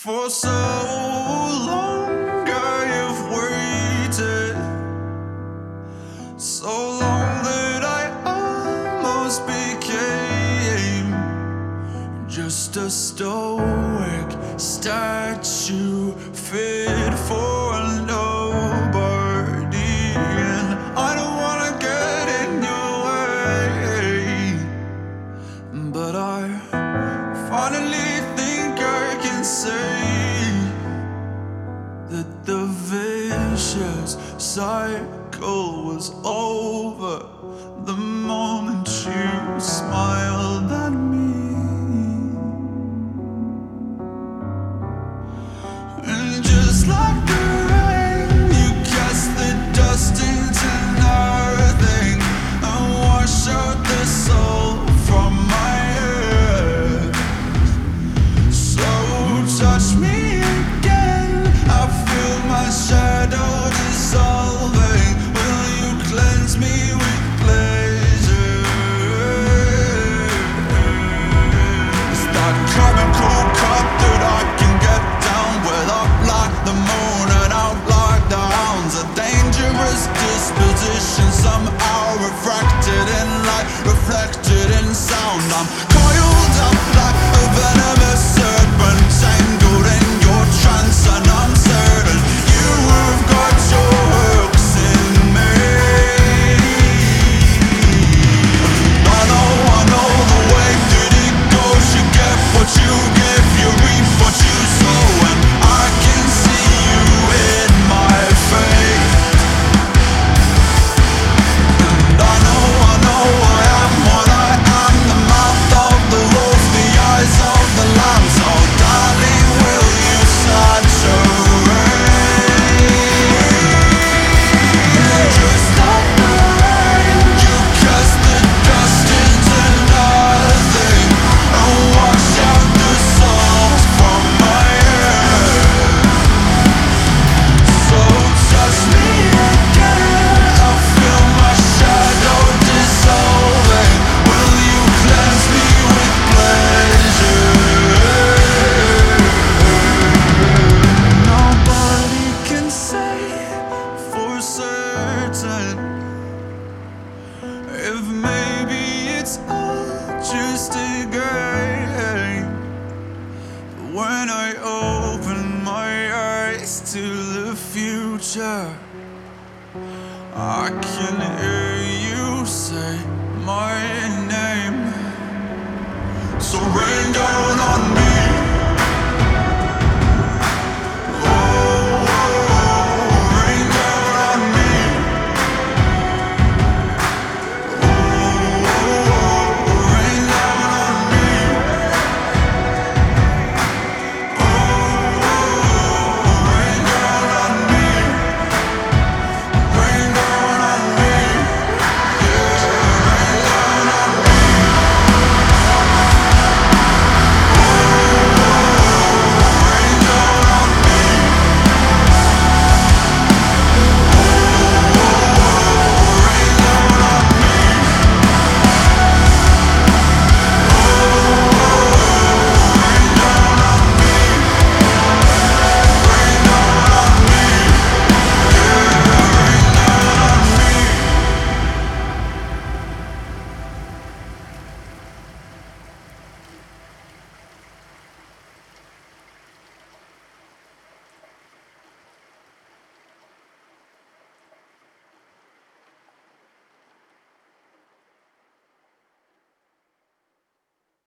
For so long I have waited, so long that I almost became just a stoic statue fit for nobody. And I don't wanna get in your way, but I finally think I can say that the vicious cycle was over the moment you smiled at me. And just like the rain, you cast the dust into nothing and wash out the soul from my head. So touch me again, I feel my shadow dissolving. Will you cleanse me with pleasure? Is that cabin cool cup that I can get down with, up like the moon and out like the hounds? A dangerous disposition, somehow refracted in light, reflected in sound. I'm coiled up like a venomous serpent, tangled in your trance, and I'm certain you have got your hooks in me. I know the way that it goes. You get what you give, you reap what you sow, and I can see you in my fate. And I know I am what I am, the mouth of the wolf, the eyes of the lamb. So darling, will you saturate? Just like the rain, you cast the dust into nothing and wash out the salt from my head. So touch me again, I feel my shadow dissolving. Will you cleanse me with pleasure? Nobody can say for certain if maybe it's all just a game. But when I open my eyes to the future, I can hear you say my name. So rain down on me.